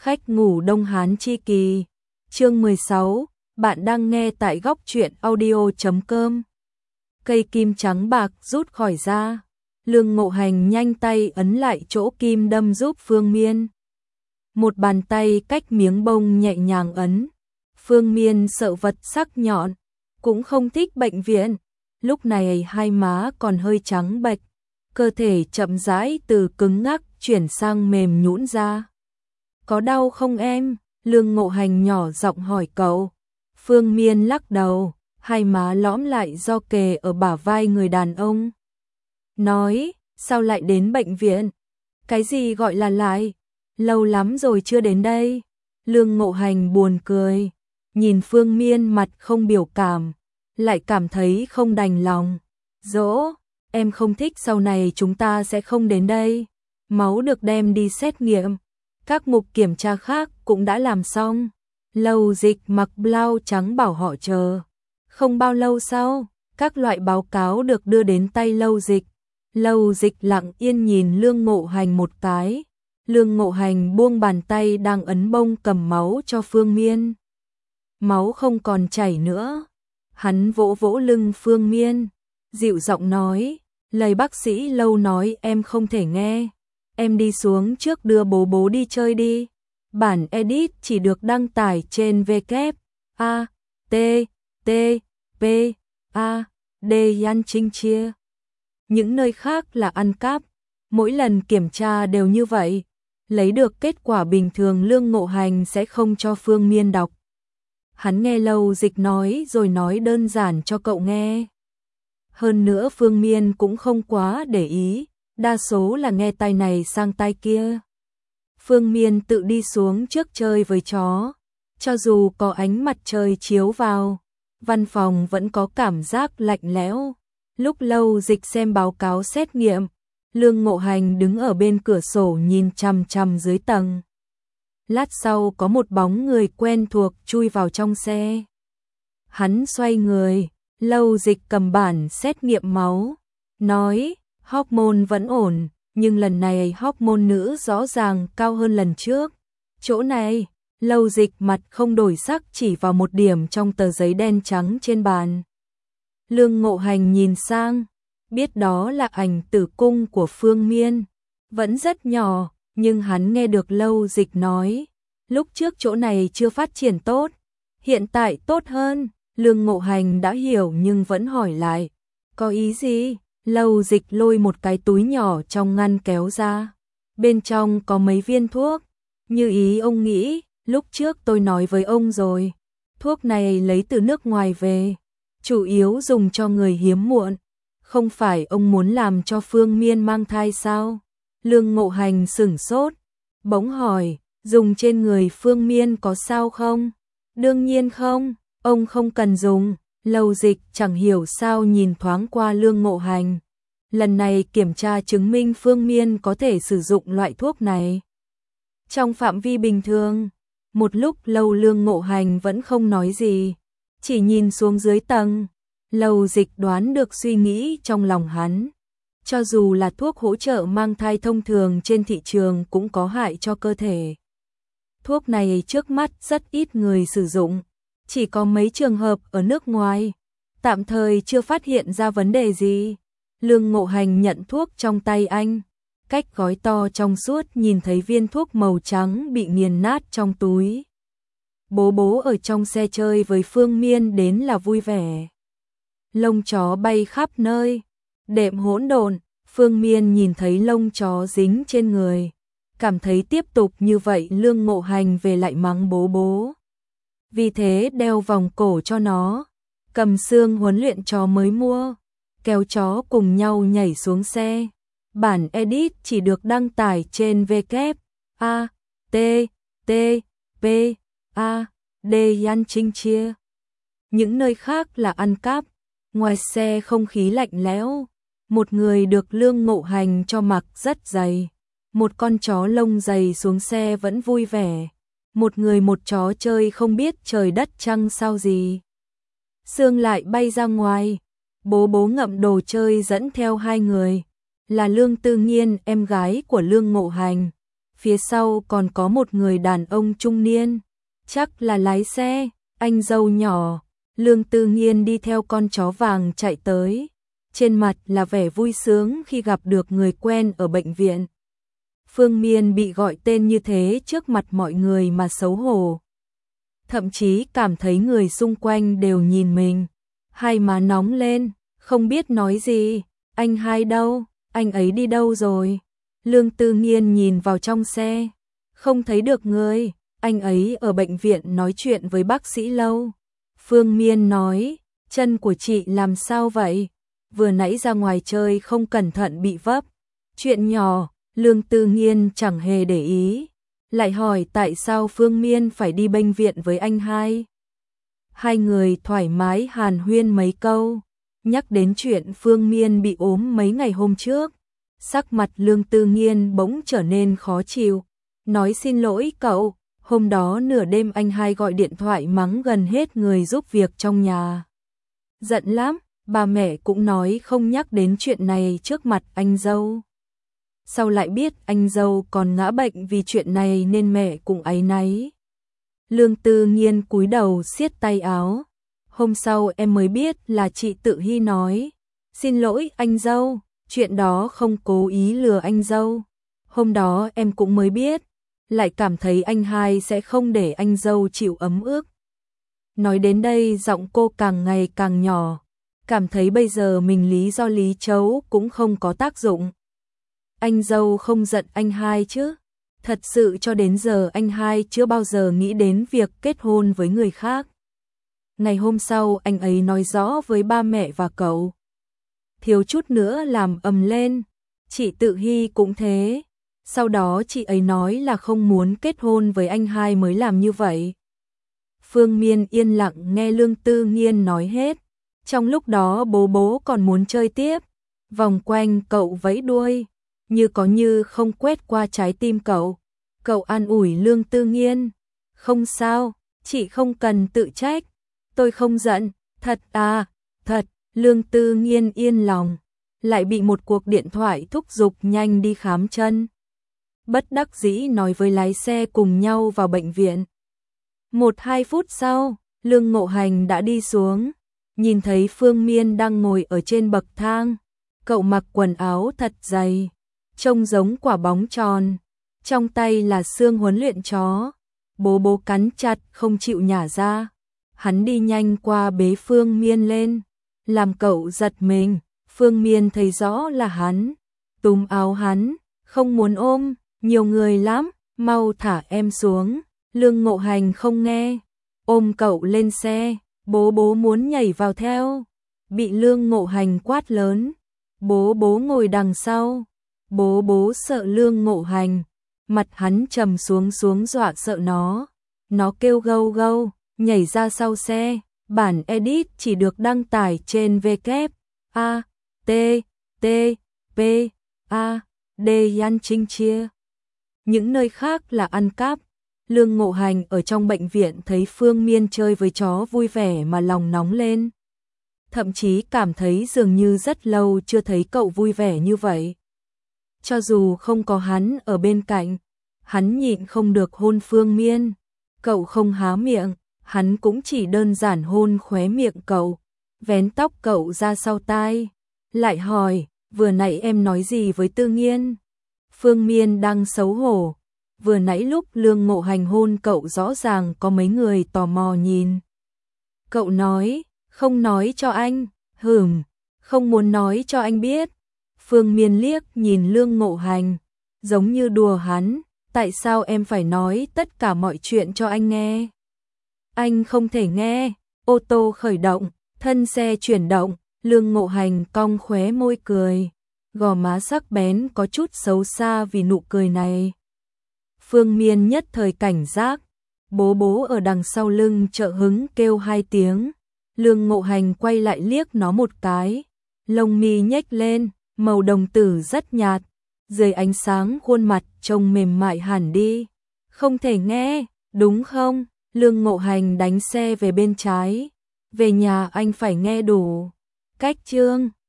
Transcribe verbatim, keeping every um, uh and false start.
Khách ngủ Đông Hán chi kỳ. Chương mười sáu, bạn đang nghe tại góc truyện audio chấm com. Cây kim trắng bạc rút khỏi da. Lương Ngộ Hành nhanh tay ấn lại chỗ kim đâm giúp Phương Miên. Một bàn tay cách miếng bông nhẹ nhàng ấn. Phương Miên sợ vật sắc nhọn, cũng không thích bệnh viện. Lúc này hai má còn hơi trắng bệch, cơ thể chậm rãi từ cứng ngắc chuyển sang mềm nhũn ra. Có đau không em? Lương Ngộ Hành nhỏ giọng hỏi cậu. Phương Miên lắc đầu, hai má lõm lại do kề ở bả vai người đàn ông. Nói, sao lại đến bệnh viện? Cái gì gọi là lại? Lâu lắm rồi chưa đến đây. Lương Ngộ Hành buồn cười, nhìn Phương Miên mặt không biểu cảm, lại cảm thấy không đành lòng. Dỗ, em không thích sau này chúng ta sẽ không đến đây. Máu được đem đi xét nghiệm. Các mục kiểm tra khác cũng đã làm xong. Lâu Dịch mặc blau trắng bảo họ chờ. Không bao lâu sau, các loại báo cáo được đưa đến tay Lâu Dịch. Lâu Dịch lặng yên nhìn Lương Ngộ Hành một cái. Lương Ngộ Hành buông bàn tay đang ấn bông cầm máu cho Phương Miên. Máu không còn chảy nữa. Hắn vỗ vỗ lưng Phương Miên, dịu giọng nói, lời bác sĩ Lâu nói em không thể nghe. Em đi xuống trước đưa bố bố đi chơi đi. Bản edit chỉ được đăng tải trên W A T T P A D Yan Trinh chia. Những nơi khác là ăn cắp. Mỗi lần kiểm tra đều như vậy. Lấy được kết quả bình thường Lương Ngộ Hành sẽ không cho Phương Miên đọc. Hắn nghe Lâu Dịch nói rồi nói đơn giản cho cậu nghe. Hơn nữa Phương Miên cũng không quá để ý, đa số là nghe tai này sang tai kia. Phương Miên tự đi xuống trước chơi với chó. Cho dù có ánh mặt trời chiếu vào, văn phòng vẫn có cảm giác lạnh lẽo. Lúc Lâu Dịch xem báo cáo xét nghiệm, Lương Ngộ Hành đứng ở bên cửa sổ nhìn chằm chằm dưới tầng. Lát sau có một bóng người quen thuộc chui vào trong xe. Hắn xoay người, Lâu Dịch cầm bản xét nghiệm máu, nói, hormone vẫn ổn, nhưng lần này hormone nữ rõ ràng cao hơn lần trước. Chỗ này, Lâu Dịch mặt không đổi sắc chỉ vào một điểm trong tờ giấy đen trắng trên bàn. Lương Ngộ Hành nhìn sang, biết đó là ảnh tử cung của Phương Miên, vẫn rất nhỏ. Nhưng hắn nghe được Lâu Dịch nói, lúc trước chỗ này chưa phát triển tốt, hiện tại tốt hơn. Lương Ngộ Hành đã hiểu nhưng vẫn hỏi lại, có ý gì? Lâu Dịch lôi một cái túi nhỏ trong ngăn kéo ra, bên trong có mấy viên thuốc, như ý ông nghĩ, lúc trước tôi nói với ông rồi, thuốc này lấy từ nước ngoài về, chủ yếu dùng cho người hiếm muộn, không phải ông muốn làm cho Phương Miên mang thai sao? Lương Ngộ Hành sửng sốt, bỗng hỏi, dùng trên người Phương Miên có sao không? Đương nhiên không, ông không cần dùng. Lâu Dịch chẳng hiểu sao nhìn thoáng qua Lương Ngộ Hành. Lần này kiểm tra chứng minh Phương Miên có thể sử dụng loại thuốc này trong phạm vi bình thường. Một lúc lâu Lương Ngộ Hành vẫn không nói gì, chỉ nhìn xuống dưới tầng. Lâu Dịch đoán được suy nghĩ trong lòng hắn. Cho dù là thuốc hỗ trợ mang thai thông thường trên thị trường cũng có hại cho cơ thể. Thuốc này trước mắt rất ít người sử dụng, chỉ có mấy trường hợp ở nước ngoài, tạm thời chưa phát hiện ra vấn đề gì. Lương Ngộ Hành nhận thuốc trong tay anh, cách gói to trong suốt nhìn thấy viên thuốc màu trắng bị nghiền nát trong túi. Bố bố ở trong xe chơi với Phương Miên đến là vui vẻ. Lông chó bay khắp nơi. Đệm hỗn độn, Phương Miên nhìn thấy lông chó dính trên người, cảm thấy tiếp tục như vậy Lương Ngộ Hành về lại mắng bố bố. Vì thế đeo vòng cổ cho nó, cầm xương huấn luyện chó mới mua, kéo chó cùng nhau nhảy xuống xe. Bản edit chỉ được đăng tải trên W A T T P A D Yan Trinh chia. Những nơi khác là ăn cắp. Ngoài xe không khí lạnh lẽo. Một người được Lương Ngộ Hành cho mặc rất dày. Một con chó lông dày xuống xe vẫn vui vẻ. Một người một chó chơi không biết trời đất trăng sao gì. Sương lại bay ra ngoài. Bố bố ngậm đồ chơi dẫn theo hai người. Là Lương Tư Nghiên, em gái của Lương Ngộ Hành. phía sau còn có một người đàn ông trung niên, chắc là lái xe, anh dâu nhỏ. Lương Tư Nghiên đi theo con chó vàng chạy tới, trên mặt là vẻ vui sướng khi gặp được người quen ở bệnh viện. Phương Miên bị gọi tên như thế trước mặt mọi người mà xấu hổ. Thậm chí cảm thấy người xung quanh đều nhìn mình, hai má nóng lên, không biết nói gì. Anh hai đâu, anh ấy đi đâu rồi? Lương Tư Nghiên nhìn vào trong xe, không thấy được người, anh ấy ở bệnh viện nói chuyện với bác sĩ lâu. Phương Miên nói, chân của chị làm sao vậy? Vừa nãy ra ngoài chơi không cẩn thận bị vấp. Chuyện nhỏ, Lương Tư Nghiên chẳng hề để ý, lại hỏi tại sao Phương Miên phải đi bệnh viện với anh hai. Hai người thoải mái hàn huyên mấy câu, nhắc đến chuyện Phương Miên bị ốm mấy ngày hôm trước. Sắc mặt Lương Tư Nghiên bỗng trở nên khó chịu, nói xin lỗi cậu, hôm đó nửa đêm anh hai gọi điện thoại mắng gần hết người giúp việc trong nhà. Giận lắm, bà mẹ cũng nói không nhắc đến chuyện này trước mặt anh dâu. Sau lại biết anh dâu còn ngã bệnh vì chuyện này nên mẹ cũng áy náy. Lương Tư Nghiên cúi đầu siết tay áo. Hôm sau em mới biết là chị Tự Hy nói. Xin lỗi anh dâu, chuyện đó không cố ý lừa anh dâu. Hôm đó em cũng mới biết, lại cảm thấy anh hai sẽ không để anh dâu chịu ấm ức. Nói đến đây giọng cô càng ngày càng nhỏ, cảm thấy bây giờ mình lý do lý chấu cũng không có tác dụng. Anh dâu không giận anh hai chứ? Thật sự cho đến giờ anh hai chưa bao giờ nghĩ đến việc kết hôn với người khác. Ngày hôm sau anh ấy nói rõ với ba mẹ và cậu. Thiếu chút nữa làm ầm lên, chị Tự Hy cũng thế. Sau đó chị ấy nói là không muốn kết hôn với anh hai mới làm như vậy. Phương Miên yên lặng nghe Lương Tư Nghiên nói hết. Trong lúc đó bố bố còn muốn chơi tiếp, vòng quanh cậu vẫy đuôi, như có như không quét qua trái tim cậu. Cậu an ủi Lương Tư Nghiên, không sao, chị không cần tự trách, tôi không giận, thật à, thật. Lương Tư Nghiên yên lòng, lại bị một cuộc điện thoại thúc giục nhanh đi khám chân. Bất đắc dĩ nói với lái xe cùng nhau vào bệnh viện. Một hai phút sau, Lương Ngộ Hành đã đi xuống, nhìn thấy Phương Miên đang ngồi ở trên bậc thang. Cậu mặc quần áo thật dày, trông giống quả bóng tròn, trong tay là xương huấn luyện chó. Bố bố cắn chặt không chịu nhả ra. Hắn đi nhanh qua bế Phương Miên lên, làm cậu giật mình. Phương Miên thấy rõ là hắn, túm áo hắn, không muốn ôm, nhiều người lắm, mau thả em xuống. Lương Ngộ Hành không nghe, ôm cậu lên xe, bố bố muốn nhảy vào theo, bị Lương Ngộ Hành quát lớn. Bố bố ngồi đằng sau, bố bố sợ Lương Ngộ Hành, mặt hắn trầm xuống xuống dọa sợ nó. Nó kêu gâu gâu, nhảy ra sau xe. Bản edit chỉ được đăng tải trên W A T T P A D Yan Trinh Chia. Những nơi khác là ăn cắp. Lương Ngộ Hành ở trong bệnh viện thấy Phương Miên chơi với chó vui vẻ mà lòng nóng lên. Thậm chí cảm thấy dường như rất lâu chưa thấy cậu vui vẻ như vậy. Cho dù không có hắn ở bên cạnh, hắn nhịn không được hôn Phương Miên. Cậu không há miệng, hắn cũng chỉ đơn giản hôn khóe miệng cậu, vén tóc cậu ra sau tai, lại hỏi, vừa nãy em nói gì với Tư Nghiên? Phương Miên đang xấu hổ, vừa nãy lúc Lương Ngộ Hành hôn cậu rõ ràng có mấy người tò mò nhìn. Cậu nói, không nói cho anh, hửm, không muốn nói cho anh biết. Phương Miên liếc nhìn Lương Ngộ Hành, giống như đùa hắn, tại sao em phải nói tất cả mọi chuyện cho anh nghe? Anh không thể nghe. Ô tô khởi động, thân xe chuyển động, Lương Ngộ Hành cong khóe môi cười, gò má sắc bén có chút xấu xa vì nụ cười này. Phương Miên nhất thời cảnh giác, bố bố ở đằng sau lưng trợ hứng kêu hai tiếng. Lương Ngộ Hành quay lại liếc nó một cái, lông mi nhếch lên, màu đồng tử rất nhạt, dưới ánh sáng khuôn mặt trông mềm mại hẳn đi. Không thể nghe, đúng không? Lương Ngộ Hành đánh xe về bên trái. Về nhà anh phải nghe đủ. Cách chương